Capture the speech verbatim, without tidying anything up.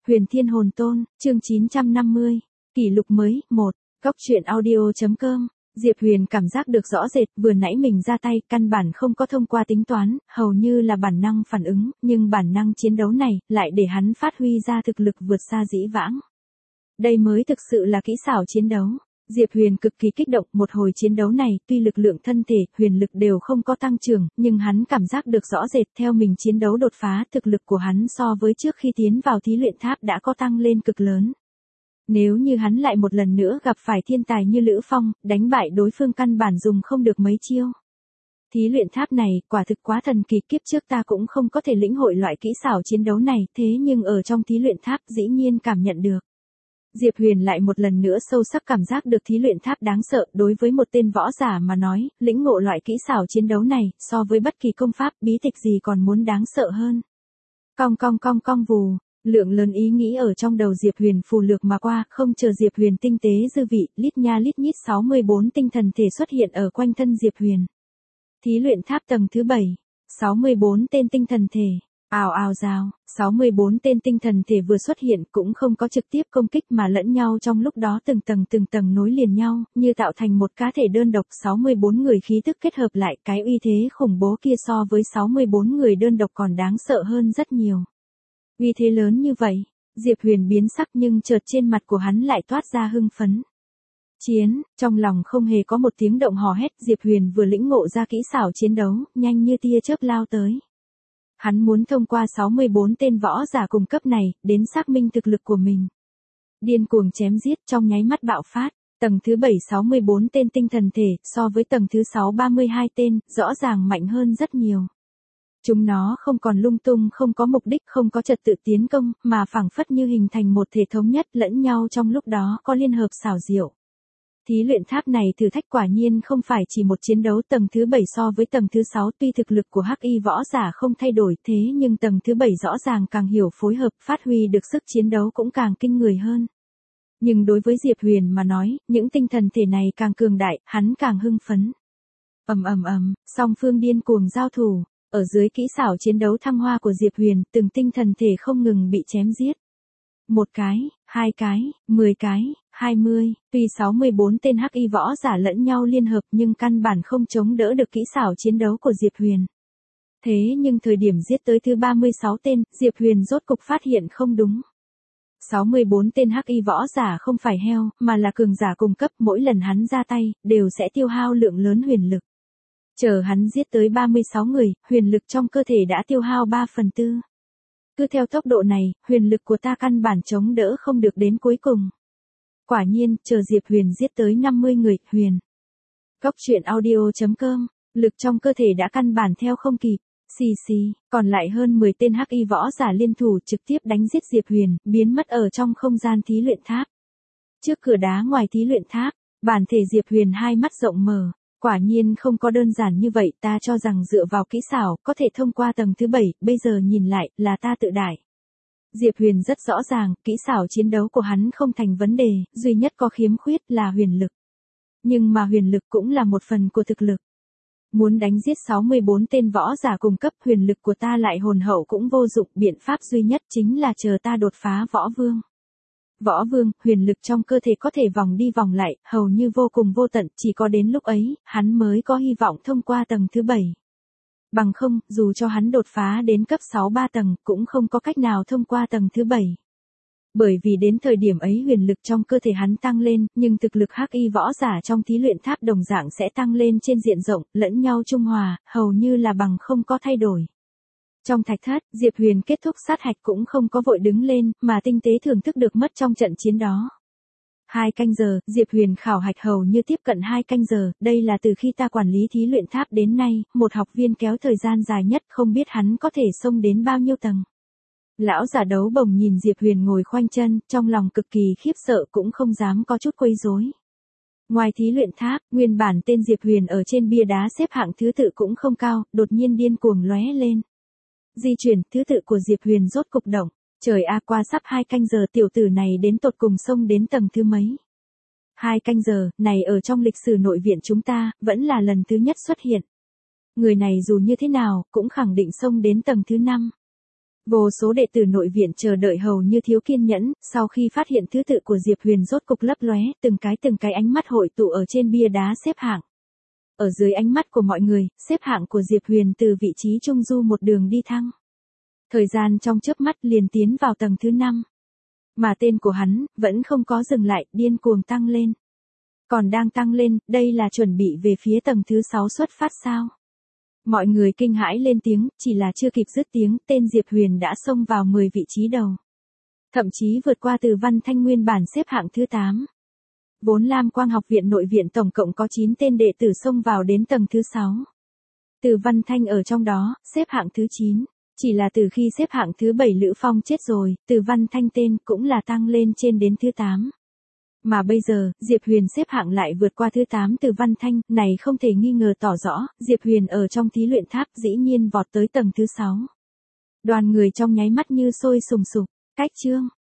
Huyền Thiên Hồn Tôn, chương chín trăm năm mươi, kỷ lục mới, một, Cóc truyện audio.com. Diệp Huyền cảm giác được rõ rệt, vừa nãy mình ra tay, căn bản không có thông qua tính toán, hầu như là bản năng phản ứng, nhưng bản năng chiến đấu này, lại để hắn phát huy ra thực lực vượt xa dĩ vãng. Đây mới thực sự là kỹ xảo chiến đấu. Diệp Huyền cực kỳ kích động, một hồi chiến đấu này, tuy lực lượng thân thể, huyền lực đều không có tăng trưởng, nhưng hắn cảm giác được rõ rệt theo mình chiến đấu đột phá, thực lực của hắn so với trước khi tiến vào thí luyện tháp đã có tăng lên cực lớn. Nếu như hắn lại một lần nữa gặp phải thiên tài như Lữ Phong, đánh bại đối phương căn bản dùng không được mấy chiêu. Thí luyện tháp này, quả thực quá thần kỳ, kiếp trước ta cũng không có thể lĩnh hội loại kỹ xảo chiến đấu này, thế nhưng ở trong thí luyện tháp dĩ nhiên cảm nhận được. Diệp Huyền lại một lần nữa sâu sắc cảm giác được thí luyện tháp đáng sợ, đối với một tên võ giả mà nói, lĩnh ngộ loại kỹ xảo chiến đấu này, so với bất kỳ công pháp, bí tịch gì còn muốn đáng sợ hơn. Cong cong cong cong vù, lượng lớn ý nghĩ ở trong đầu Diệp Huyền phù lược mà qua, không chờ Diệp Huyền tinh tế dư vị, lít nha lít nhít sáu mươi bốn tinh thần thể xuất hiện ở quanh thân Diệp Huyền. Thí luyện tháp tầng thứ bảy, sáu mươi bốn tên tinh thần thể. Ào ào rào, sáu mươi bốn tên tinh thần thể vừa xuất hiện cũng không có trực tiếp công kích mà lẫn nhau trong lúc đó từng tầng từng tầng nối liền nhau, như tạo thành một cá thể đơn độc. Sáu mươi bốn người khí tức kết hợp lại, cái uy thế khủng bố kia so với sáu mươi bốn người đơn độc còn đáng sợ hơn rất nhiều. Uy thế lớn như vậy, Diệp Huyền biến sắc nhưng chợt trên mặt của hắn lại toát ra hưng phấn. Chiến, trong lòng không hề có một tiếng động hò hét, Diệp Huyền vừa lĩnh ngộ ra kỹ xảo chiến đấu, nhanh như tia chớp lao tới. Hắn muốn thông qua sáu mươi bốn tên võ giả cùng cấp này, đến xác minh thực lực của mình. Điên cuồng chém giết trong nháy mắt bạo phát, tầng thứ bảy sáu mươi bốn tên tinh thần thể, so với tầng thứ sáu ba mươi hai tên, rõ ràng mạnh hơn rất nhiều. Chúng nó không còn lung tung, không có mục đích, không có trật tự tiến công, mà phảng phất như hình thành một thể thống nhất lẫn nhau trong lúc đó có liên hợp xảo diệu. Thí luyện tháp này thử thách quả nhiên không phải chỉ một chiến đấu tầng thứ bảy so với tầng thứ sáu, tuy thực lực của hắc y võ giả không thay đổi thế nhưng tầng thứ bảy rõ ràng càng hiểu phối hợp, phát huy được sức chiến đấu cũng càng kinh người hơn. Nhưng đối với Diệp Huyền mà nói, những tinh thần thể này càng cường đại, hắn càng hưng phấn. Ầm ầm ầm, song phương điên cuồng giao thủ, ở dưới kỹ xảo chiến đấu thăng hoa của Diệp Huyền, từng tinh thần thể không ngừng bị chém giết. Một cái, hai cái, mười cái, hai mươi, tuy sáu mươi bốn tên hắc y võ giả lẫn nhau liên hợp nhưng căn bản không chống đỡ được kỹ xảo chiến đấu của Diệp Huyền. Thế nhưng thời điểm giết tới thứ ba mươi sáu tên, Diệp Huyền rốt cục phát hiện không đúng. sáu mươi bốn tên hắc y võ giả không phải heo, mà là cường giả cùng cấp, mỗi lần hắn ra tay, đều sẽ tiêu hao lượng lớn huyền lực. Chờ hắn giết tới ba mươi sáu người, huyền lực trong cơ thể đã tiêu hao ba phần tư. Cứ theo tốc độ này, huyền lực của ta căn bản chống đỡ không được đến cuối cùng. Quả nhiên, chờ Diệp Huyền giết tới năm mươi người, Huyền. Cóc truyện audio.com, lực trong cơ thể đã căn bản theo không kịp. Xì xì, còn lại hơn mười tên hắc y võ giả liên thủ trực tiếp đánh giết Diệp Huyền, biến mất ở trong không gian thí luyện tháp. Trước cửa đá ngoài thí luyện tháp, bản thể Diệp Huyền hai mắt rộng mở. Quả nhiên không có đơn giản như vậy, ta cho rằng dựa vào kỹ xảo, có thể thông qua tầng thứ bảy, bây giờ nhìn lại, là ta tự đại. Diệp Huyền rất rõ ràng, kỹ xảo chiến đấu của hắn không thành vấn đề, duy nhất có khiếm khuyết là huyền lực. Nhưng mà huyền lực cũng là một phần của thực lực. Muốn đánh giết sáu mươi bốn tên võ giả cùng cấp, huyền lực của ta lại hồn hậu cũng vô dụng, biện pháp duy nhất chính là chờ ta đột phá võ vương. Võ vương, huyền lực trong cơ thể có thể vòng đi vòng lại, hầu như vô cùng vô tận, chỉ có đến lúc ấy, hắn mới có hy vọng thông qua tầng thứ bảy. Bằng không, dù cho hắn đột phá đến cấp sáu ba tầng, cũng không có cách nào thông qua tầng thứ bảy. Bởi vì đến thời điểm ấy huyền lực trong cơ thể hắn tăng lên, nhưng thực lực hắc y võ giả trong thí luyện tháp đồng dạng sẽ tăng lên trên diện rộng, lẫn nhau trung hòa, hầu như là bằng không có thay đổi. Trong thạch thất, Diệp Huyền kết thúc sát hạch cũng không có vội đứng lên, mà tinh tế thưởng thức được mất trong trận chiến đó. Hai canh giờ, Diệp Huyền khảo hạch hầu như tiếp cận hai canh giờ, đây là từ khi ta quản lý thí luyện tháp đến nay, một học viên kéo thời gian dài nhất, không biết hắn có thể xông đến bao nhiêu tầng. Lão giả đấu bồng nhìn Diệp Huyền ngồi khoanh chân, trong lòng cực kỳ khiếp sợ cũng không dám có chút quấy rối. Ngoài thí luyện tháp, nguyên bản tên Diệp Huyền ở trên bia đá xếp hạng thứ tự cũng không cao, đột nhiên điên cuồng lóe lên. Di chuyển, thứ tự của Diệp Huyền rốt cục động. Trời a, qua sắp hai canh giờ tiểu tử này đến tột cùng xông đến tầng thứ mấy. Hai canh giờ, này ở trong lịch sử nội viện chúng ta, vẫn là lần thứ nhất xuất hiện. Người này dù như thế nào, cũng khẳng định xông đến tầng thứ năm. Vô số đệ tử nội viện chờ đợi hầu như thiếu kiên nhẫn, sau khi phát hiện thứ tự của Diệp Huyền rốt cục lấp lóe, từng cái từng cái ánh mắt hội tụ ở trên bia đá xếp hạng. Ở dưới ánh mắt của mọi người, xếp hạng của Diệp Huyền từ vị trí trung du một đường đi thăng. Thời gian trong chớp mắt liền tiến vào tầng thứ năm. Mà tên của hắn, vẫn không có dừng lại, điên cuồng tăng lên. Còn đang tăng lên, đây là chuẩn bị về phía tầng thứ sáu xuất phát sao? Mọi người kinh hãi lên tiếng, chỉ là chưa kịp dứt tiếng, tên Diệp Huyền đã xông vào mười vị trí đầu. Thậm chí vượt qua Từ Văn Thanh nguyên bản xếp hạng thứ tám. Vốn Lam Quang học viện nội viện tổng cộng có chín tên đệ tử xông vào đến tầng thứ sáu. Từ Văn Thanh ở trong đó, xếp hạng thứ chín. Chỉ là từ khi xếp hạng thứ bảy Lữ Phong chết rồi, Từ Văn Thanh tên cũng là tăng lên trên đến thứ tám. Mà bây giờ, Diệp Huyền xếp hạng lại vượt qua thứ tám Từ Văn Thanh, này không thể nghi ngờ tỏ rõ, Diệp Huyền ở trong thí luyện tháp dĩ nhiên vọt tới tầng thứ sáu. Đoàn người trong nháy mắt như sôi sùng sục, cách chương.